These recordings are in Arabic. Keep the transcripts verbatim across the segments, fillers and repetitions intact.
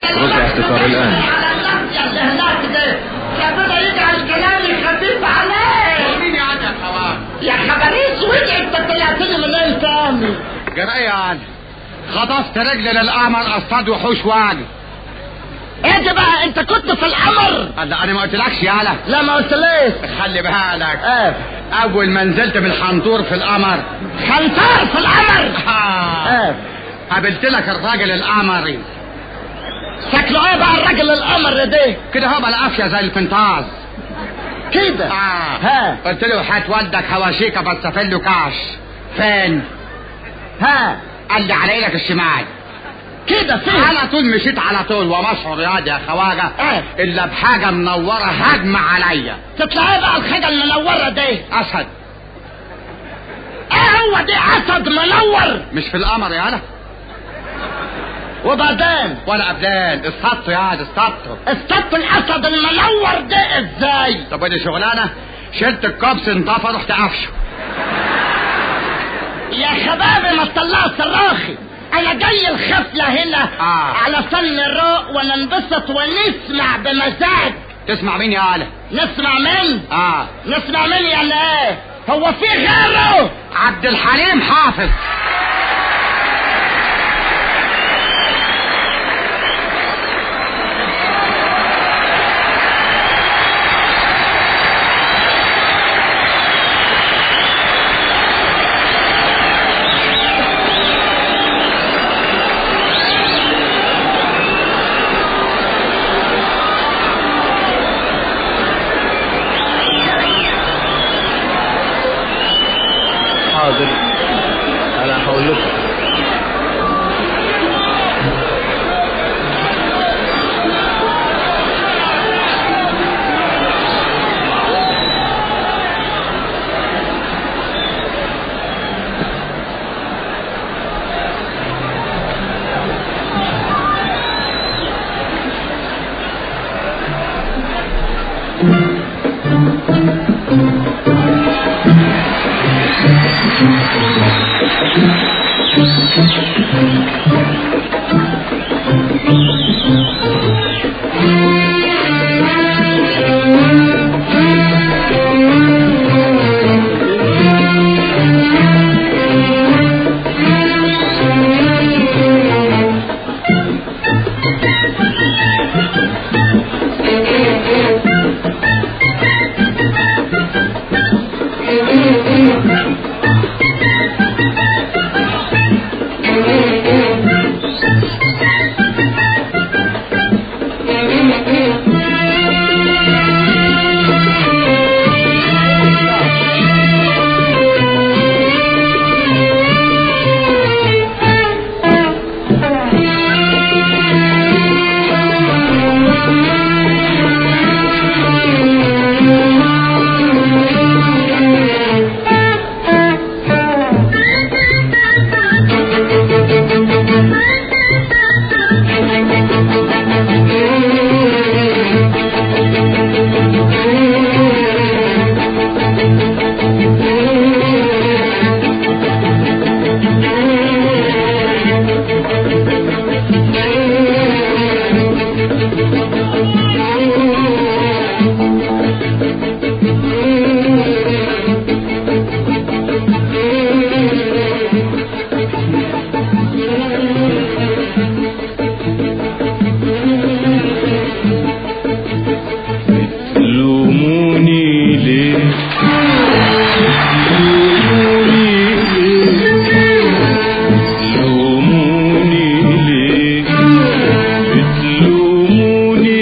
رجع احتكار الآن. يا بابا يجعل كلامي خفيف عليك. مين يا عم يا حوار؟ يا خبريش وجع انت طلعت لي من ايه تاني؟ جريان خطفت رجل للقمر اصطاد وحوش واجي. ايه ده بقى انت كنت في القمر؟ لا انا ما قلتلكش يالا. لا ما قلتليش. خلي بالك. ايه اول ما نزلت بالحنطور في القمر. حنطور في القمر؟ اه ايه قابلت لك الراجل القمري. شكله ايه بقى الراجل القمر ده؟ كده هو بالعافيه زي الفنطاز كده. اه ها قلت له هات ودك هواشيكا بتصفل له كاش. فين؟ ها قال لي على ايدك الشمال. كده فين؟ على طول مشيت على طول ومشعر رياضي يا خواجه. ايه الا بحاجه منوره هجمه عليا. تطلع ايه بقى الحاجه المنوره دي؟ اسد. ايه هو دي اسد منور؟ مش في القمر يالا. وبعدين؟ ولا قبلان اصطدته يا اصطدته. اصطدت الاسد المنور ده ازاي؟ طب ودي شغلانه. شلت الكبس انطفى رحت قفشه. يا شبابي ما تطلعوا صراخي، انا جاي الخفله هنا آه. علشان نروق وننبسط ونسمع بمزاج. تسمع مين يا آله؟ نسمع مين؟ اه نسمع مين يعني ايه؟ هو في غيره؟ عبد الحليم حافظ. حاضر انا هقول لكم. بتلوموني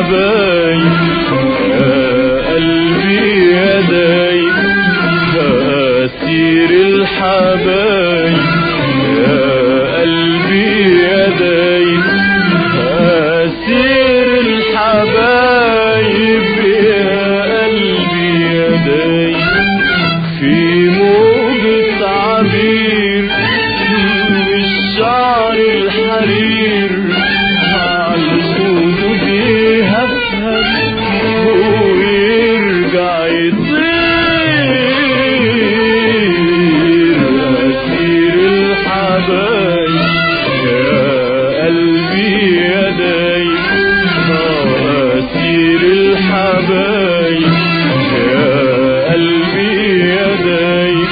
الحبايب يا قلبي يا دايب أسير الحبايب يا قلبي يا دايب أسير الحبايب يا قلبي يا دايب في موجة عبير الشعر الحرير عالخدود يهفهف ويرجع يطير أسير الحبايب يا قلبي يا دايب أسير الحبايب يا قلبي يا دايب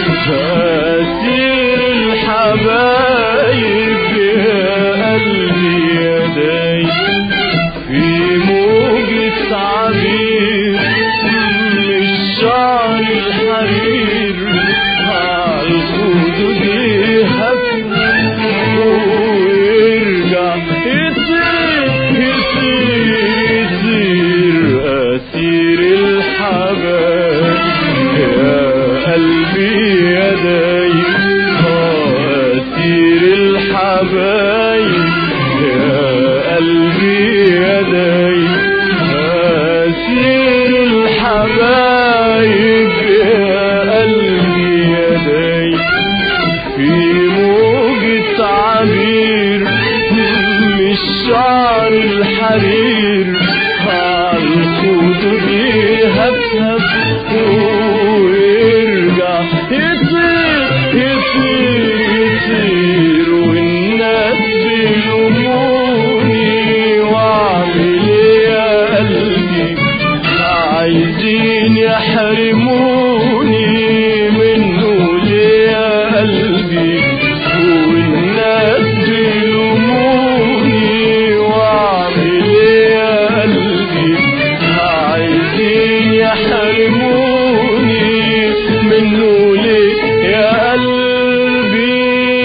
أسير الحبايب يا قلبي يا دايب في موجة عبير الشعر الحرير عالخدود يهفهف ويرجع يطير يطير يطير أسير الحبايب يا قلبي يا دايب أسير الحبايب يا قلبي يا دايب أسير الحبايب يا قلبي يا دايب في موجة عبير الشعر الحرير عالخدود يهفهف ويرجع يطير يطير يطير والناس بيلوموني واعمل ايه يا قلبي عايزين يحرموني منه ليه يا قلبي والناس بيلوموني واعمل ايه يا قلبي عايزين يحرموني منه ليه يا قلبي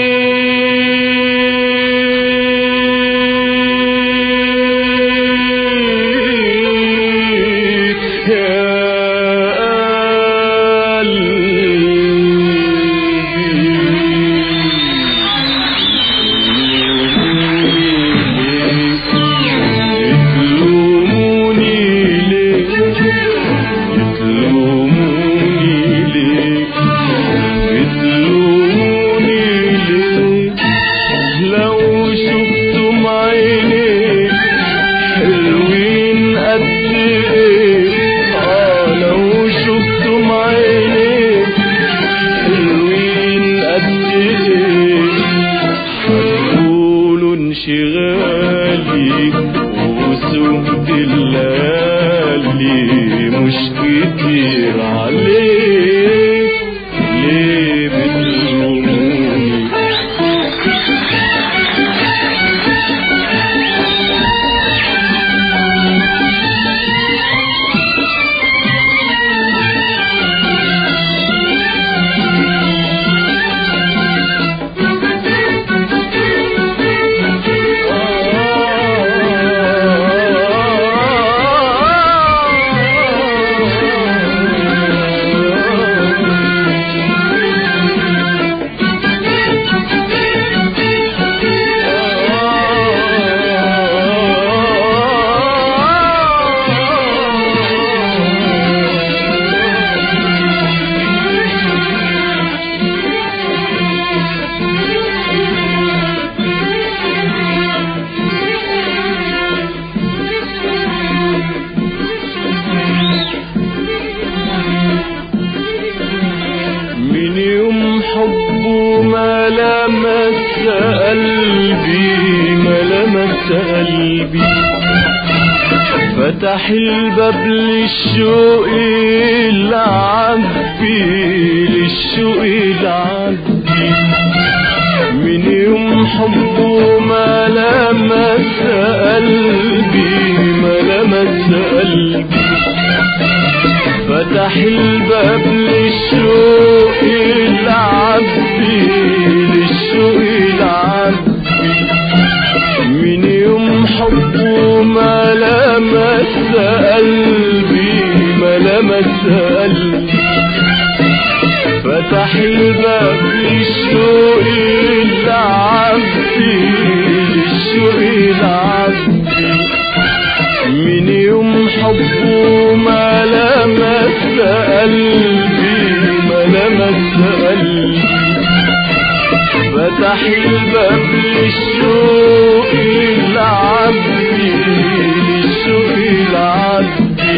يا يتلوموني ليه يتلوموني ليه يتلوموني ليه لو شفتم عيني حلوين قد ايه اه لو شفتم عيني حلوين قد ايه هتقولوا انشغالي وسود الليالي مش كتير عليك ليه بتلوموني من يوم حبه ما لمس قلبي ما لمس قلبي فتح الباب للشوق العبي للشوق العبي من يوم حبه ما لمس قلبي ما لمس قلبي فتح الباب للشوق العبي للشوق العبي من يوم حبه ما لمس قلبي ما لمس قلبي فتح الباب للشوق العبدي للشوق العبدي من يوم حبه ما لمس قلبي ما لمس قلبي فتح الباب للشوق العبدي للشوق العبدي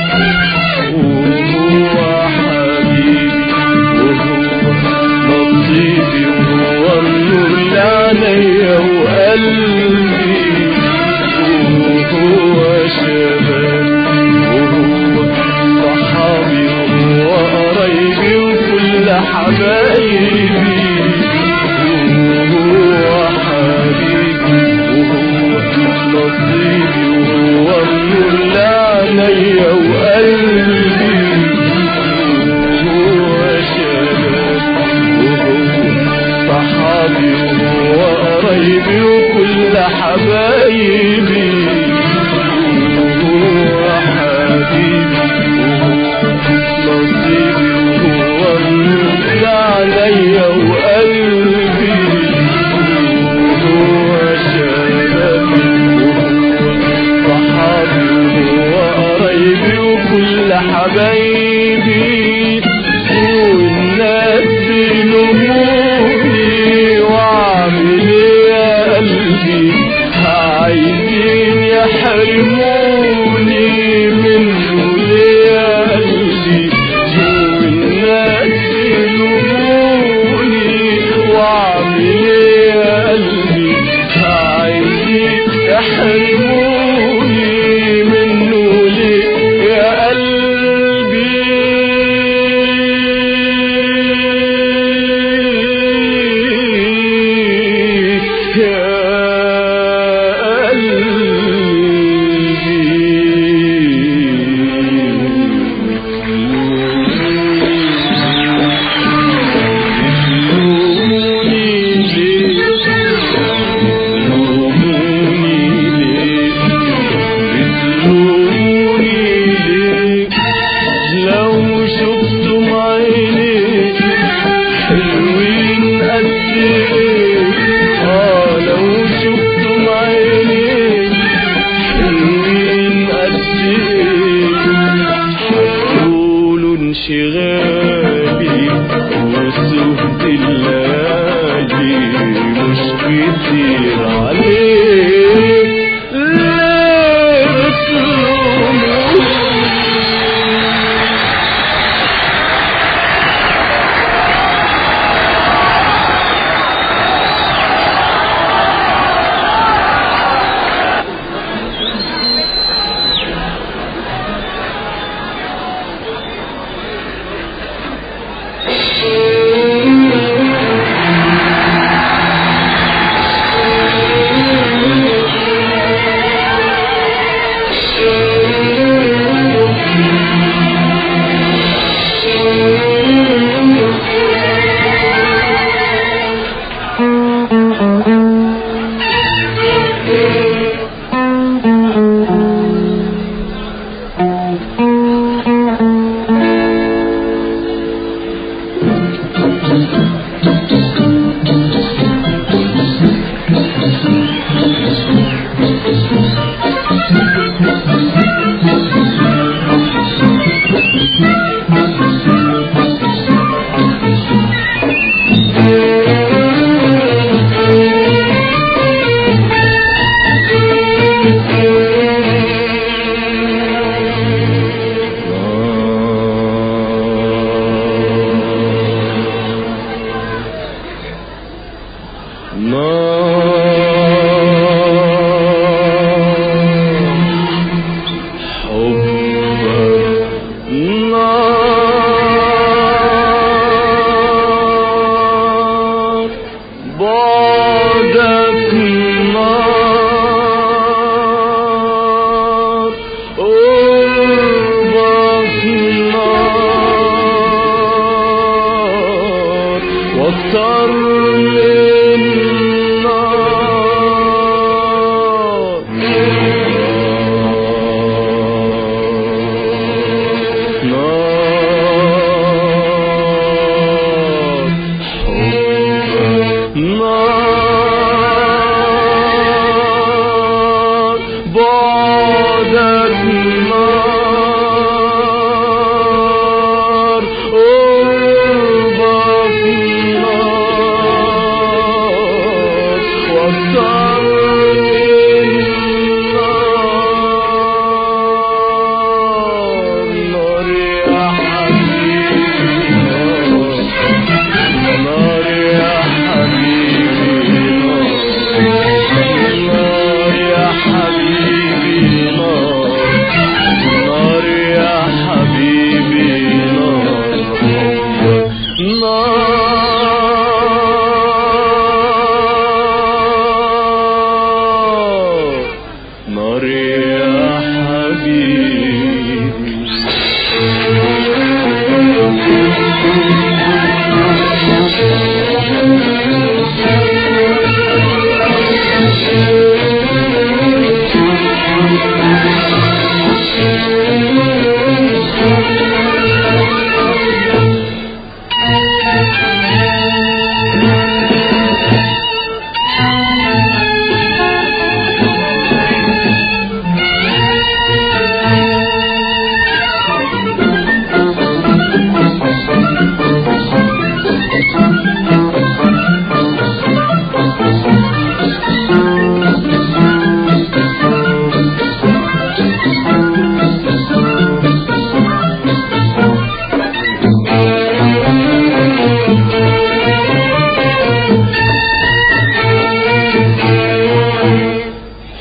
وهو حبيبي وهو نصيبي وهو النور اللي عليا وقلبي وهو شبابي وهو صحابي وهو قرايبي وكل حبايبي وكل حبايبي وهو حبيبي وهو نصيبي وهو النور عليا وقلبي وهو شبابي وهو صحابي وهو قرايبي وكل حبايبي والناس بيلوموني وعامل عايزين يحرموني منه ليه يا قلبي والناس يلوموني واعمل ايه يا قلبي عايزين يحرموني منه ليه يا قلبي يا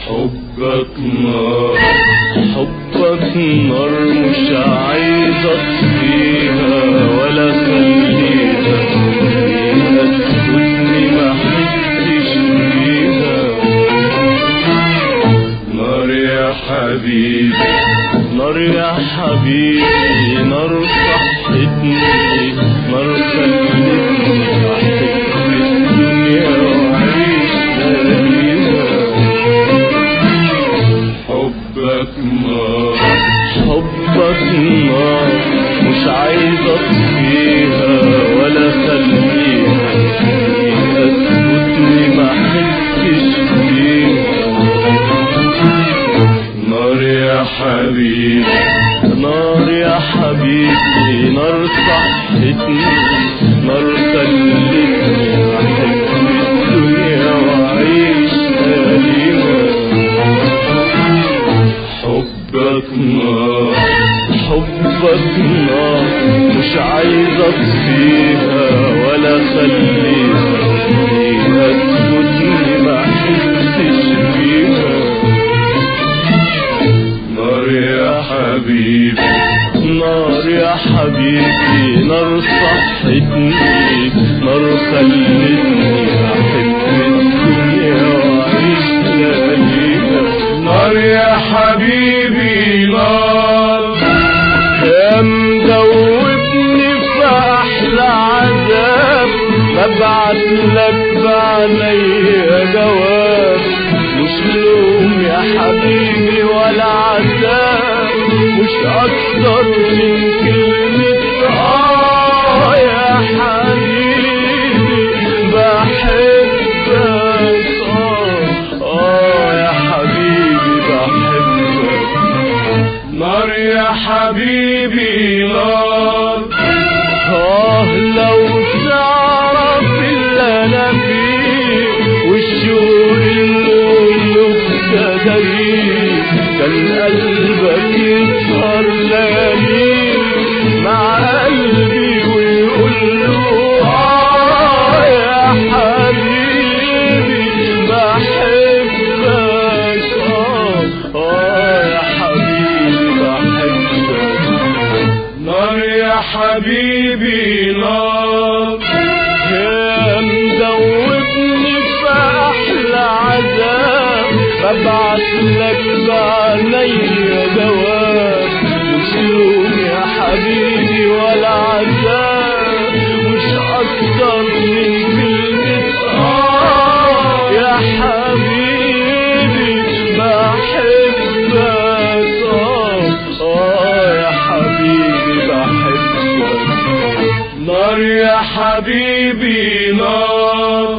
حبك نار حبك نار مش عايز اطفيها ولا خليها فيها تفوتني ما حسش فيها. نار يا حبيبي نار يا حبيبي نار صحتني نار خلتني احب الدنيا وعيش ليها. حبك نار حبك نار مش عايز اطفيها ولا خليها فيها تفوتني ما حسش فيها. نار يا حبيبي نار يا حبيبي نار صحتني نار خلتني احب الدنيا وعيش ليها. حبك نار حبك نار مش عايز اطفيها ولا خليها فيها تفوتني ما حسش فيها. نار يا حبيبي نار يا حبيبي نار صحتني نار خلتني احب الدنيا وعيش ليها. نار يا حبيبي نار يا مدوبني في احلى عذاب ببعت لك بعينيا جواب مش لوم يا حبيبي ولا عذاب مش اكتر من كلمة اه يا حبيبي بحبك اه اه يا حبيبي بحبك. نار يا حبيبي نار اه لو تعرف اللي انا فيه والشوق اللي ابتدى كان قلبك يسهر ليالي مع قلبي ويقول له اه يا حبيبي بحبك اه اه يا حبيبي بحبك. نار يا حبيبي نار يا مدوبني في احلى عذاب ببعت لك بعينيا جواب مش لوم يا حبيبي ولا عذاب مش اكتر من كلمة اه يا حبيبي بحبك اه اه يا حبيبي بحبك. نار يا حبيبي نار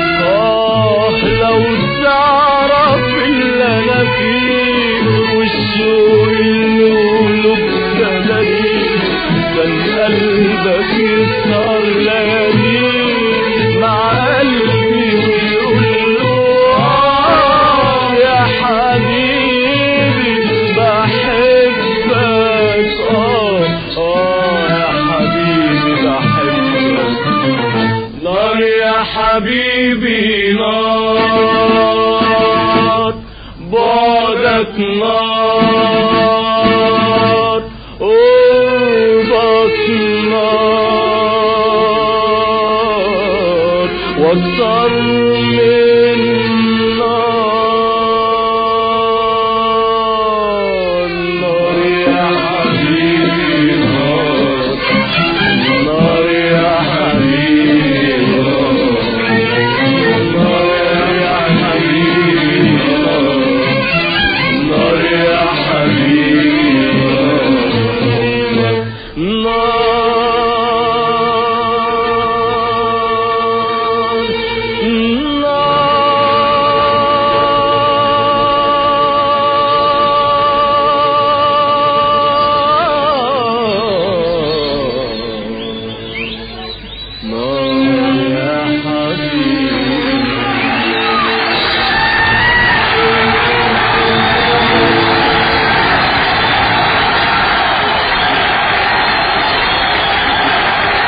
اه لو تعرف اللي انا فيه والشوق اللي ابتدى كان قلبك يسهر ليالي مع قلبي ويقول له اه يا حبيبي بحبك اه اه يا حبيبي بحبك. نار يا حبيبي نار بعدك نار قربك نار واكتر من نار. نار يا حبيبي نار نار يا حبيبي نار يا حبيبي نار يا حبيبي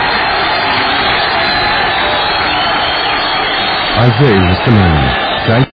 أعزائي المستمعين.